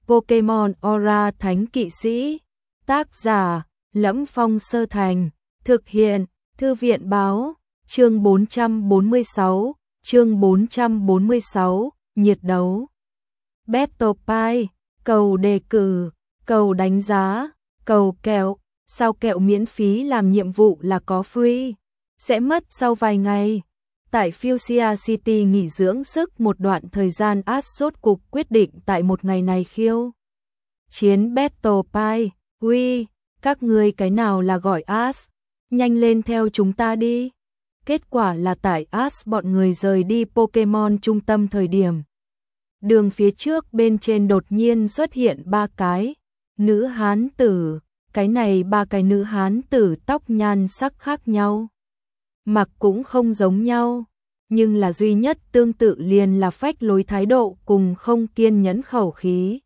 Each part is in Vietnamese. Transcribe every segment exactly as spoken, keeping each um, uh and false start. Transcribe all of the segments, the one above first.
Pokemon Aura Thánh Kỵ Sĩ. Tác giả: Lẫm Phong Sơ Thành. Thực hiện: Thư viện báo. Chương bốn trăm bốn mươi sáu. Chương bốn trăm bốn mươi sáu. Nhiệt đấu. Battle Pie. Cầu đề cử. Cầu đánh giá. Cầu kẹo. Sao kẹo miễn phí làm nhiệm vụ là có free. Sẽ mất sau vài ngày. Tại Fuchsia City nghỉ dưỡng sức một đoạn thời gian, Ash rốt cục quyết định tại một ngày này khiêu chiến Battle Pie. Ui, các ngươi cái nào là gọi Ash? Nhanh lên theo chúng ta đi. Kết quả là tại Ash bọn người rời đi Pokemon trung tâm thời điểm. Đường phía trước bên trên đột nhiên xuất hiện ba cái nữ hán tử. Cái này ba cái nữ hán tử tóc nhan sắc khác nhau. Mặc cũng không giống nhau, nhưng là duy nhất tương tự liền là phách lối thái độ cùng không kiên nhẫn khẩu khí.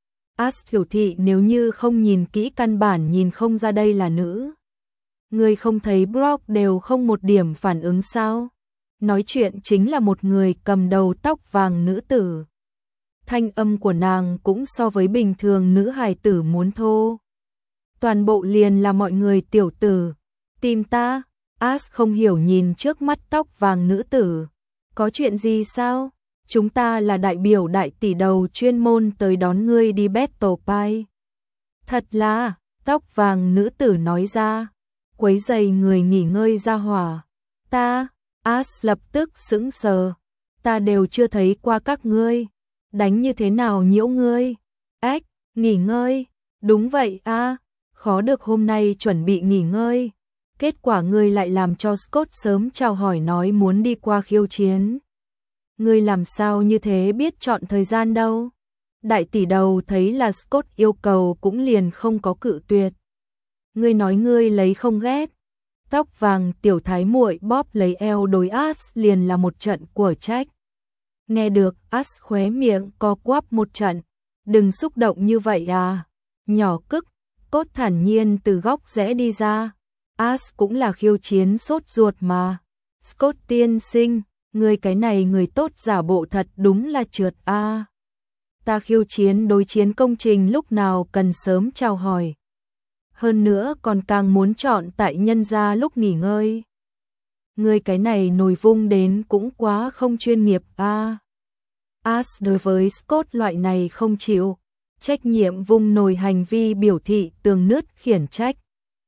Ash biểu thị nếu như không nhìn kỹ căn bản nhìn không ra đây là nữ. Người không thấy Brock đều không một điểm phản ứng sao? Nói chuyện chính là một người cầm đầu tóc vàng nữ tử. Thanh âm của nàng cũng so với bình thường nữ hài tử muốn thô. Toàn bộ liền là mọi người tiểu tử. Tìm ta? Ash không hiểu nhìn trước mắt tóc vàng nữ tử. Có chuyện gì sao? Chúng ta là đại biểu đại tỷ đầu chuyên môn tới đón ngươi đi Battle Pie. Thật là, tóc vàng nữ tử nói ra. Quấy giày người nghỉ ngơi ra hỏa. Ta, Ash lập tức sững sờ. Ta đều chưa thấy qua các ngươi. Đánh như thế nào nhiễu ngươi? Ách, nghỉ ngơi. Đúng vậy a, à, khó được hôm nay chuẩn bị nghỉ ngơi. Kết quả ngươi lại làm cho Scott sớm chào hỏi nói muốn đi qua khiêu chiến. Ngươi làm sao như thế biết chọn thời gian đâu? Đại tỷ đầu thấy là Scott yêu cầu cũng liền không có cự tuyệt. Ngươi nói ngươi lấy không ghét. Tóc vàng tiểu thái muội bóp lấy eo đối Ash liền là một trận của trách. Nghe được Ash khóe miệng co quắp một trận. Đừng xúc động như vậy à. Nhỏ cức, Cốt thản nhiên từ góc rẽ đi ra. Ash cũng là khiêu chiến sốt ruột mà. Scott tiên sinh, người cái này người tốt giả bộ thật đúng là trượt a. À. Ta khiêu chiến đối chiến công trình lúc nào cần sớm chào hỏi. Hơn nữa còn càng muốn chọn tại nhân gia lúc nghỉ ngơi. Người cái này nổi vung đến cũng quá không chuyên nghiệp a. À. Ash đối với Scott loại này không chịu trách nhiệm vung nồi hành vi biểu thị tường nứt khiển trách.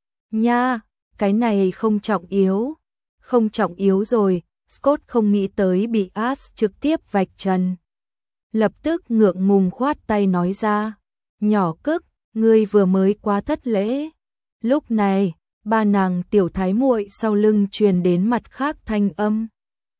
Nha, cái này không trọng yếu. Không trọng yếu rồi, Scott không nghĩ tới bị Ash trực tiếp vạch trần. Lập tức ngượng ngùng khoát tay nói ra. Nhỏ cức, ngươi vừa mới quá thất lễ. Lúc này, ba nàng tiểu thái muội sau lưng truyền đến mặt khác thanh âm.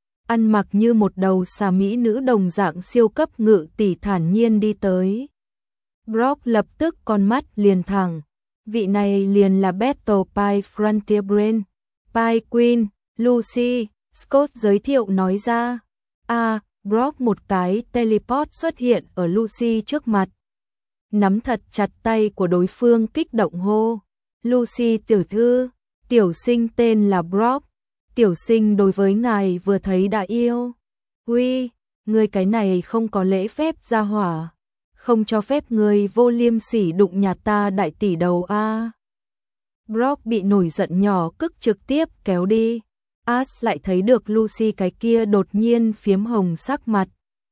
Ăn mặc như một đầu xà mỹ nữ đồng dạng siêu cấp ngự tỷ thản nhiên đi tới. Brock lập tức con mắt liền thẳng. Vị này liền là Battle Pie Frontier Brain. Pie Queen, Lucy, Scott giới thiệu nói ra. À, Brock một cái teleport xuất hiện ở Lucy trước mặt. Nắm thật chặt tay của đối phương kích động hô. Lucy tiểu thư, tiểu sinh tên là Brock. Tiểu sinh đối với ngài vừa thấy đã yêu. Ui, người cái này không có lễ phép ra hỏa. Không cho phép người vô liêm sỉ đụng nhà ta đại tỷ đầu a. À. Brock bị nổi giận nhỏ cức trực tiếp kéo đi. Ash lại thấy được Lucy cái kia đột nhiên phiếm hồng sắc mặt.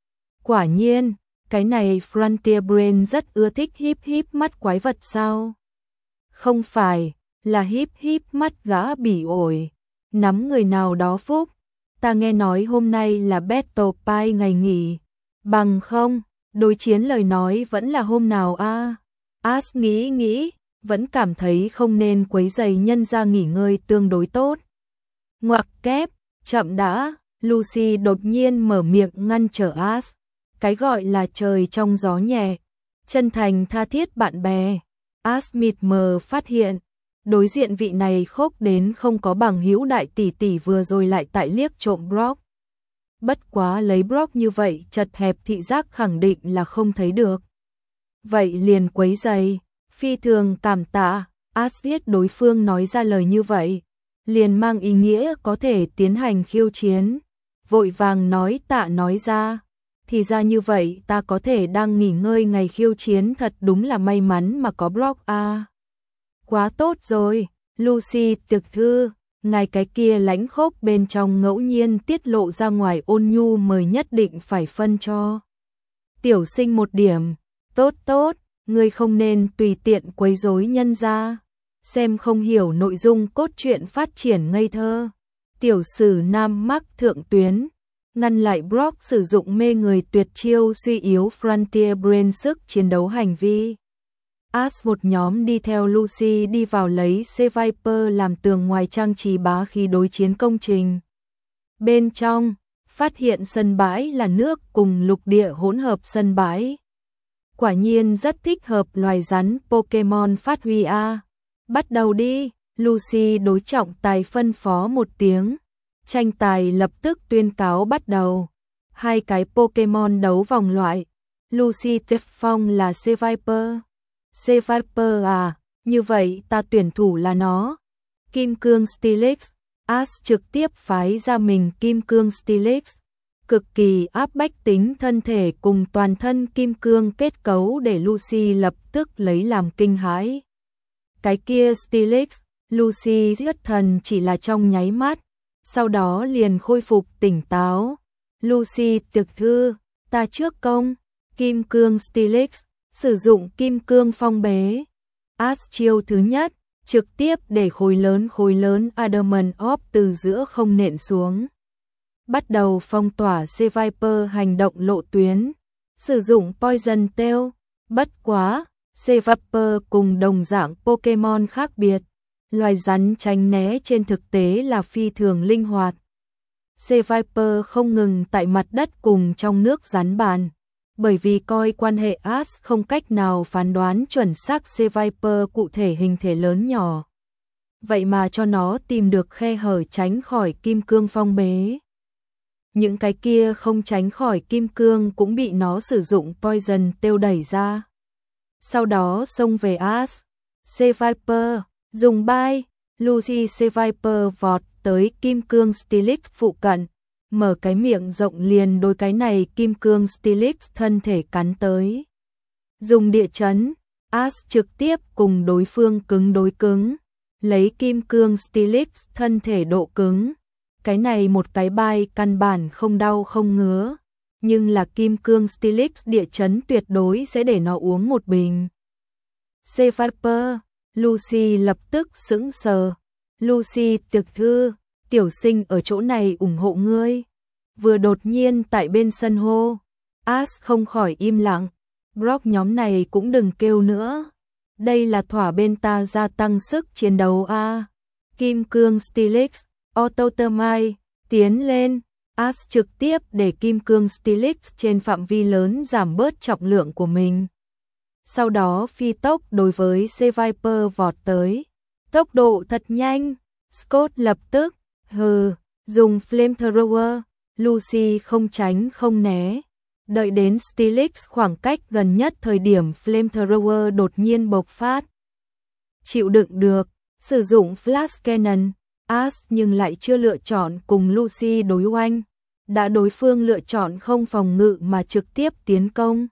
Quả nhiên, cái này Frontier Brain rất ưa thích híp híp mắt quái vật sao? Không phải, là híp híp mắt gã bỉ ổi. Nắm người nào đó phúc. Ta nghe nói hôm nay là Battle Pie ngày nghỉ. Bằng không, đối chiến lời nói vẫn là hôm nào a? À? Ash nghĩ nghĩ, vẫn cảm thấy không nên quấy rầy nhân ra nghỉ ngơi tương đối tốt. Ngoặc kép, chậm đã, Lucy đột nhiên mở miệng ngăn trở Ash. Cái gọi là trời trong gió nhẹ, chân thành tha thiết bạn bè. Ash mịt mờ phát hiện, đối diện vị này khốc đến không có bằng hữu đại tỷ tỷ vừa rồi lại tại liếc trộm Brock. Bất quá lấy Brock như vậy chật hẹp thị giác khẳng định là không thấy được. Vậy liền quấy giày, phi thường cảm tạ. Ash biết đối phương nói ra lời như vậy, liền mang ý nghĩa có thể tiến hành khiêu chiến. Vội vàng nói tạ nói ra. thì ra như vậy, ta có thể đang nghỉ ngơi ngày khiêu chiến, thật đúng là may mắn mà có Brock a. À. Quá tốt rồi, Lucy tiểu thư, ngài cái kia lãnh khốc bên trong ngẫu nhiên tiết lộ ra ngoài, Ôn Nhu mời nhất định phải phân cho tiểu sinh một điểm. Tốt tốt, ngươi không nên tùy tiện quấy rối nhân gia, xem không hiểu nội dung cốt truyện, phát triển ngây thơ. Tiểu sử nam mắc thượng tuyến, ngăn lại Brock sử dụng mê người tuyệt chiêu suy yếu Frontier Brain sức chiến đấu hành vi. As một nhóm đi theo Lucy đi vào lấy C-Viper làm tường ngoài trang trí bá khí đối chiến công trình. Bên trong, phát hiện sân bãi là nước cùng lục địa hỗn hợp sân bãi. Quả nhiên rất thích hợp loài rắn Pokemon phát huy a. À. Bắt đầu đi, Lucy đối trọng tài phân phó một tiếng. Tranh tài lập tức tuyên cáo bắt đầu. Hai cái Pokemon đấu vòng loại. Lucy tiếp phong là C-Viper. C-Viper à, như vậy ta tuyển thủ là nó. Kim Cương Steelix, As trực tiếp phái ra mình Kim Cương Steelix. Cực kỳ áp bách tính thân thể cùng toàn thân kim cương kết cấu để Lucy lập tức lấy làm kinh hãi. Cái kia Steelix, Lucy giết thần chỉ là trong nháy mắt, sau đó liền khôi phục tỉnh táo. Lucy tiểu thư, ta trước công, Kim Cương Steelix, sử dụng Kim Cương phong bế. As chiêu thứ nhất, trực tiếp để khối lớn khối lớn Adamant Orb từ giữa không nện xuống. Bắt đầu phong tỏa C-Viper hành động lộ tuyến, sử dụng Poison Tail. Bất quá, C-Viper cùng đồng dạng Pokemon khác biệt, loài rắn tránh né trên thực tế là phi thường linh hoạt. C-Viper không ngừng tại mặt đất cùng trong nước rắn bàn, bởi vì coi quan hệ As không cách nào phán đoán chuẩn xác C-Viper cụ thể hình thể lớn nhỏ. Vậy mà cho nó tìm được khe hở tránh khỏi kim cương phong bế. Những cái kia không tránh khỏi kim cương cũng bị nó sử dụng Poison Tail đẩy ra. Sau đó xông về As. C-Viper, dùng bay, Lucy C-Viper vọt tới Kim Cương Steelix phụ cận, mở cái miệng rộng liền đối cái này Kim Cương Steelix thân thể cắn tới. Dùng địa chấn, As trực tiếp cùng đối phương cứng đối cứng, lấy Kim Cương Steelix thân thể độ cứng. Cái này một cái bay căn bản không đau không ngứa, nhưng là Kim Cương Steelix địa chấn tuyệt đối sẽ để nó uống một bình. C-Viper, Lucy lập tức sững sờ. Lucy tiểu thư, tiểu sinh ở chỗ này ủng hộ ngươi. Vừa đột nhiên tại bên sân hô, As không khỏi im lặng. Brock nhóm này cũng đừng kêu nữa. Đây là thỏa bên ta gia tăng sức chiến đấu a. À. Kim Cương Steelix, Autotermite, tiến lên. As trực tiếp để Kim Cương Steelix trên phạm vi lớn giảm bớt trọng lượng của mình. Sau đó phi tốc đối với C-Viper vọt tới. Tốc độ thật nhanh. Scott lập tức, hừ, dùng Flamethrower. Lucy không tránh không né. Đợi đến Steelix khoảng cách gần nhất thời điểm Flamethrower đột nhiên bộc phát. Chịu đựng được, sử dụng Flash Cannon. As nhưng lại chưa lựa chọn cùng Lucy đối oanh. Đã đối phương lựa chọn không phòng ngự mà trực tiếp tiến công.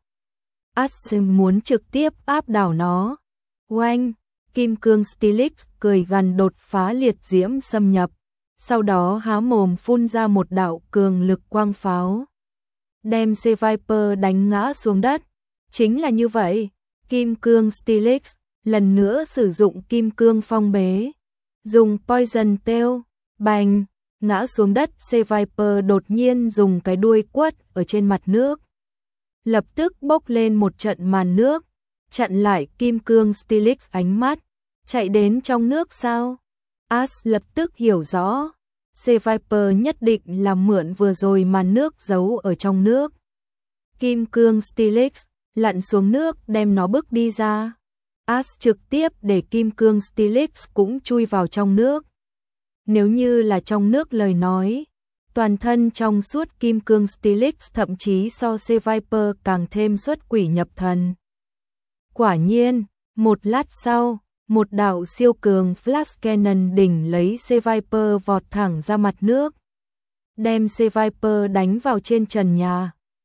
As muốn trực tiếp áp đảo nó. Oanh, Kim Cương Steelix cười gằn đột phá liệt diễm xâm nhập. Sau đó há mồm phun ra một đạo cường lực quang pháo. Đem C-Viper đánh ngã xuống đất. Chính là như vậy, Kim Cương Steelix lần nữa sử dụng Kim Cương phong bế. Dùng Poison Tail, bành, ngã xuống đất. C-Viper đột nhiên dùng cái đuôi quất ở trên mặt nước. Lập tức bốc lên một trận màn nước, chặn lại Kim Cương Steelix ánh mắt. Chạy đến trong nước sao? As lập tức hiểu rõ. C-Viper nhất định là mượn vừa rồi màn nước giấu ở trong nước. Kim Cương Steelix lặn xuống nước đem nó bước đi ra. As trực tiếp để Kim Cương Steelix cũng chui vào trong nước. Nếu như là trong nước lời nói, toàn thân trong suốt Kim Cương Steelix thậm chí so C-Viper càng thêm xuất quỷ nhập thần. Quả nhiên, một lát sau, một đạo siêu cường Flash Cannon đỉnh lấy C-Viper vọt thẳng ra mặt nước. Đem C-Viper đánh vào trên trần nhà.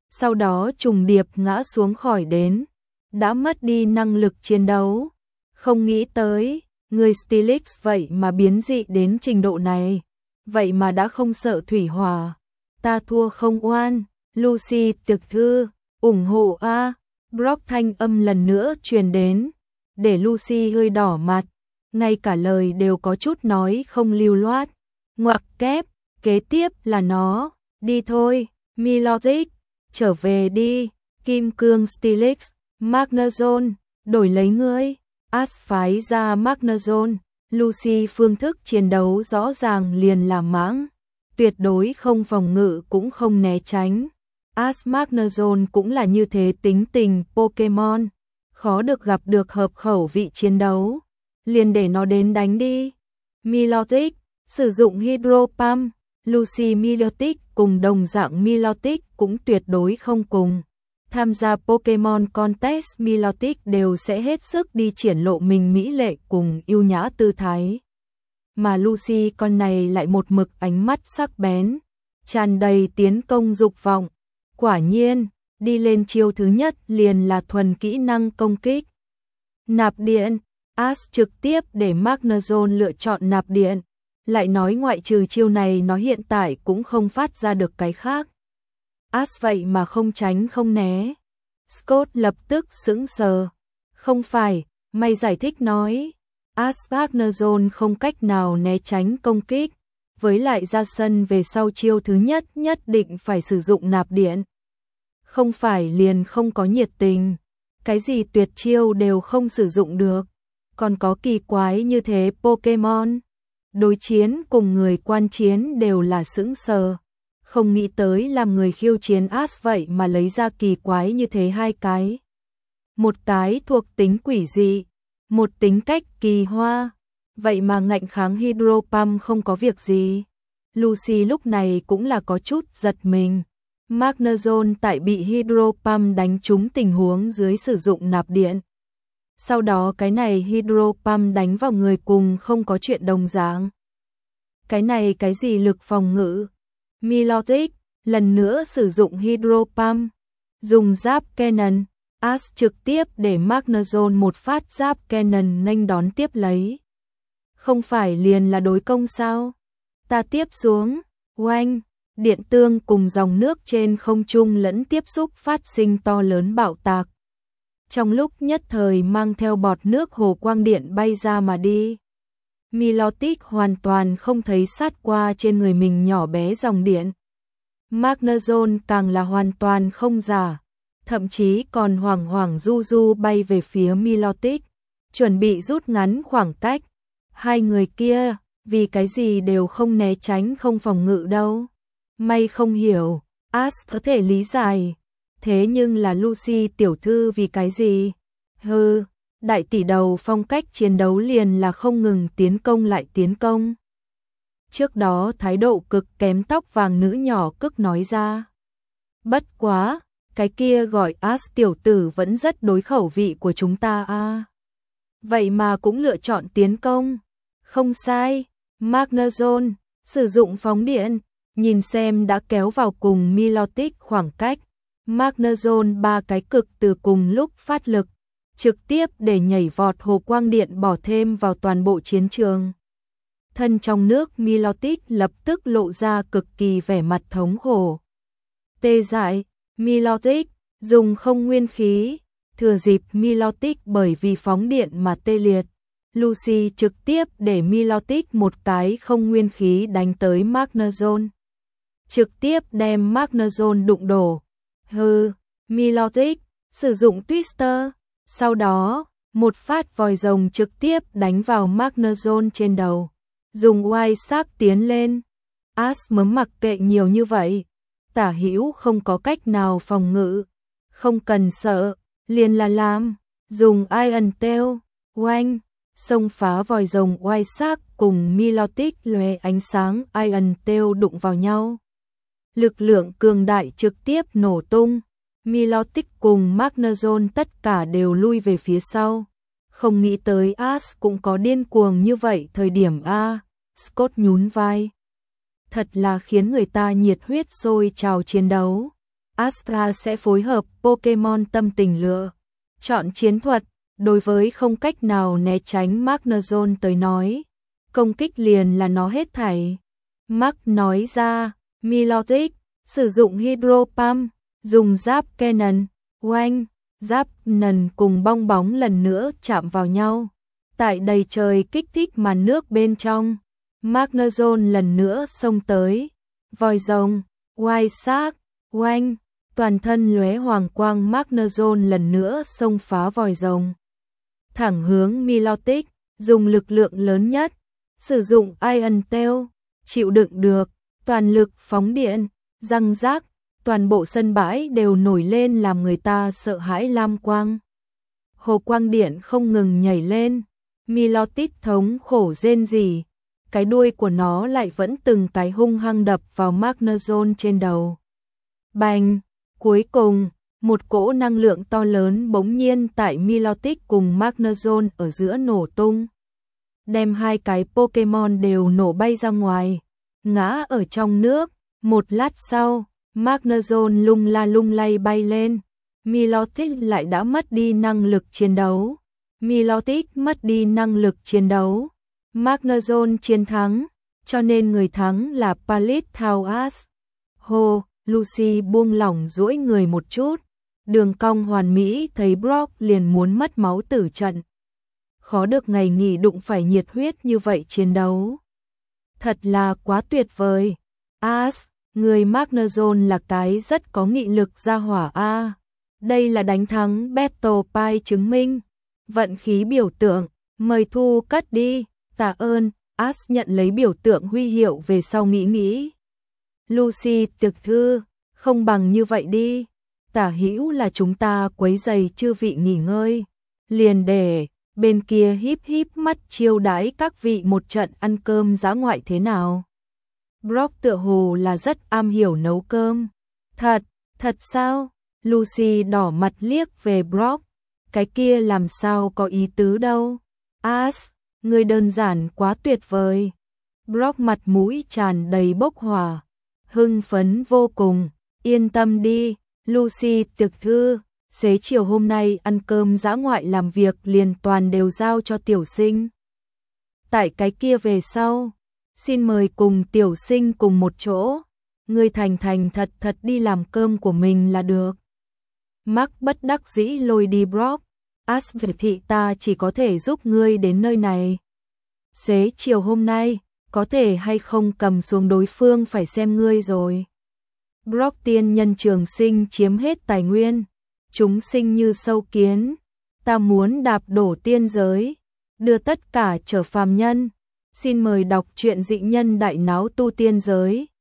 sau đó trùng điệp ngã xuống khỏi đến, đã mất đi năng lực chiến đấu. Không nghĩ tới, người Steelix vậy mà biến dị đến trình độ này, vậy mà đã không sợ thủy hỏa. Ta thua không oan, Lucy tiệc thư, ủng hộ a. Brock thanh âm lần nữa truyền đến, để Lucy hơi đỏ mặt, ngay cả lời đều có chút nói không lưu loát. Ngoặc kép, kế tiếp là nó, đi thôi, Milotic, trở về đi, Kim Cương Steelix, Magnezone, đổi lấy ngươi. Ash phái ra Magnezone, Lucy phương thức chiến đấu rõ ràng liền là mãng, tuyệt đối không phòng ngự cũng không né tránh. Ash Magnezone cũng là như thế tính tình Pokemon, khó được gặp được hợp khẩu vị chiến đấu, liền để nó đến đánh đi. Milotic, sử dụng Hydro Pump, Lucy Milotic cùng đồng dạng Milotic cũng tuyệt đối không cùng. Tham gia Pokemon Contest Milotic đều sẽ hết sức đi triển lộ mình mỹ lệ cùng yêu nhã tư thái. Mà Lucy con này lại một mực ánh mắt sắc bén, tràn đầy tiến công dục vọng. Quả nhiên, đi lên chiêu thứ nhất liền là thuần kỹ năng công kích. Nạp điện, Ash trực tiếp để Magnezone lựa chọn nạp điện, lại nói ngoại trừ chiêu này nó hiện tại cũng không phát ra được cái khác. Ash vậy mà không tránh không né. Scott lập tức sững sờ. Không phải, mày giải thích nói. Ash Magnezone không cách nào né tránh công kích, với lại ra sân về sau chiêu thứ nhất nhất định phải sử dụng nạp điện. Không phải liền không có nhiệt tình, cái gì tuyệt chiêu đều không sử dụng được, còn có kỳ quái như thế Pokemon. Đối chiến cùng người quan chiến đều là sững sờ, không nghĩ tới làm người khiêu chiến Ash vậy mà lấy ra kỳ quái như thế hai cái. Một cái thuộc tính quỷ dị, một tính cách kỳ hoa, vậy mà ngạnh kháng Hydro Pump không có việc gì. Lucy lúc này cũng là có chút giật mình. Magnezone tại bị Hydro Pump đánh trúng tình huống dưới sử dụng nạp điện. Sau đó cái này Hydro Pump đánh vào người cùng không có chuyện đồng dạng. Cái này cái gì lực phòng ngự? Milotic lần nữa sử dụng Hydro Pump, dùng giáp Cannon, Ash trực tiếp để Magnezone một phát giáp Cannon nghênh đón tiếp lấy. Không phải liền là đối công sao? Ta tiếp xuống, oanh, điện tương cùng dòng nước trên không trung lẫn tiếp xúc phát sinh to lớn bạo tạc. Trong lúc nhất thời mang theo bọt nước hồ quang điện bay ra mà đi. Milotic hoàn toàn không thấy sát qua trên người mình nhỏ bé dòng điện. Magnezone càng là hoàn toàn không giả, thậm chí còn hoảng hoảng du du bay về phía Milotic, chuẩn bị rút ngắn khoảng cách. Hai người kia, vì cái gì đều không né tránh không phòng ngự đâu. May không hiểu, Ash có thể lý giải. Thế nhưng là Lucy tiểu thư vì cái gì? Hừ, đại tỷ đầu phong cách chiến đấu liền là không ngừng tiến công lại tiến công. Trước đó thái độ cực kém tóc vàng nữ nhỏ cức nói ra. Bất quá, cái kia gọi Ash tiểu tử vẫn rất đối khẩu vị của chúng ta a. À. Vậy mà cũng lựa chọn tiến công. Không sai, Magnezone sử dụng phóng điện, nhìn xem đã kéo vào cùng Milotic khoảng cách. Magnezone ba cái cực từ cùng lúc phát lực, trực tiếp để nhảy vọt hồ quang điện bỏ thêm vào toàn bộ chiến trường. Thân trong nước Milotic lập tức lộ ra cực kỳ vẻ mặt thống khổ. Tê dại, Milotic dùng không nguyên khí, thừa dịp Milotic bởi vì phóng điện mà tê liệt. Lucy trực tiếp để Milotic một cái không nguyên khí đánh tới Magnezone, trực tiếp đem Magnezone đụng đổ. Hừ, Milotic sử dụng Twister, sau đó một phát vòi rồng trực tiếp đánh vào Magnezone trên đầu, dùng oai sắc tiến lên. Ash mấm mặc kệ nhiều như vậy, tả hữu không có cách nào phòng ngự, không cần sợ, liền là làm, dùng Iron Tail, oanh, xông phá vòi rồng oai sắc cùng Milotic lóe ánh sáng Iron Tail đụng vào nhau. Lực lượng cường đại trực tiếp nổ tung, Milotic cùng Magnezone tất cả đều lui về phía sau. Không nghĩ tới Ash cũng có điên cuồng như vậy thời điểm a. Scott nhún vai. Thật là khiến người ta nhiệt huyết sôi trào chiến đấu. Astra sẽ phối hợp Pokemon tâm tình lựa chọn chiến thuật. Đối với không cách nào né tránh Magnezone tới nói, công kích liền là nó hết thảy. Mark nói ra, Milotic sử dụng Hydro Pump, dùng giáp Cannon, oanh, giáp nần cùng bong bóng lần nữa chạm vào nhau. Tại đầy trời kích thích màn nước bên trong, Magnezone lần nữa xông tới. Vòi rồng, oai xác, oanh, toàn thân lóe hoàng quang Magnezone lần nữa xông phá vòi rồng. Thẳng hướng Milotic, dùng lực lượng lớn nhất, sử dụng Iron Tail, chịu đựng được, toàn lực phóng điện, răng rác, toàn bộ sân bãi đều nổi lên làm người ta sợ hãi lam quang. Hồ quang điện không ngừng nhảy lên, Milotic thống khổ rên rỉ, cái đuôi của nó lại vẫn từng cái hung hăng đập vào Magnezone trên đầu. Bành, cuối cùng, một cỗ năng lượng to lớn bỗng nhiên tại Milotic cùng Magnezone ở giữa nổ tung. Đem hai cái Pokemon đều nổ bay ra ngoài, ngã ở trong nước. Một lát sau, Magnezone lung la lung lay bay lên. Milotic lại đã mất đi năng lực chiến đấu. Milotic mất đi năng lực chiến đấu. Magnezone chiến thắng, cho nên người thắng là Palisthauas. Hồ, Lucy buông lỏng duỗi người một chút. Đường cong hoàn mỹ thấy Brock liền muốn mất máu tử trận. Khó được ngày nghỉ đụng phải nhiệt huyết như vậy chiến đấu. Thật là quá tuyệt vời. As, người Magnezone là cái rất có nghị lực ra hỏa a. Đây là đánh thắng Battle Pie chứng minh. Vận khí biểu tượng, mời thu cất đi, tạ ơn. As nhận lấy biểu tượng huy hiệu về sau nghĩ nghĩ. Lucy tiệc thư, không bằng như vậy đi. Tả hữu là chúng ta quấy giày chư vị nghỉ ngơi. Liền để bên kia híp híp mắt chiêu đãi các vị một trận ăn cơm dã ngoại thế nào. Brock tựa hồ là rất am hiểu nấu cơm. Thật, thật sao? Lucy đỏ mặt liếc về Brock. Cái kia làm sao có ý tứ đâu. As, người đơn giản quá tuyệt vời. Brock mặt mũi tràn đầy bốc hỏa, hưng phấn vô cùng. Yên tâm đi, Lucy tiệc thư, xế chiều hôm nay ăn cơm dã ngoại làm việc liền toàn đều giao cho tiểu sinh. Tại cái kia về sau, xin mời cùng tiểu sinh cùng một chỗ, ngươi thành thành thật thật đi làm cơm của mình là được. Mark bất đắc dĩ lôi đi Brock. As thị ta chỉ có thể giúp ngươi đến nơi này. Xế chiều hôm nay, có thể hay không cầm xuống đối phương phải xem ngươi rồi. Brock tiên nhân trường sinh chiếm hết tài nguyên, chúng sinh như sâu kiến, ta muốn đạp đổ tiên giới, đưa tất cả trở phàm nhân. Xin mời đọc truyện dị nhân đại náo tu tiên giới.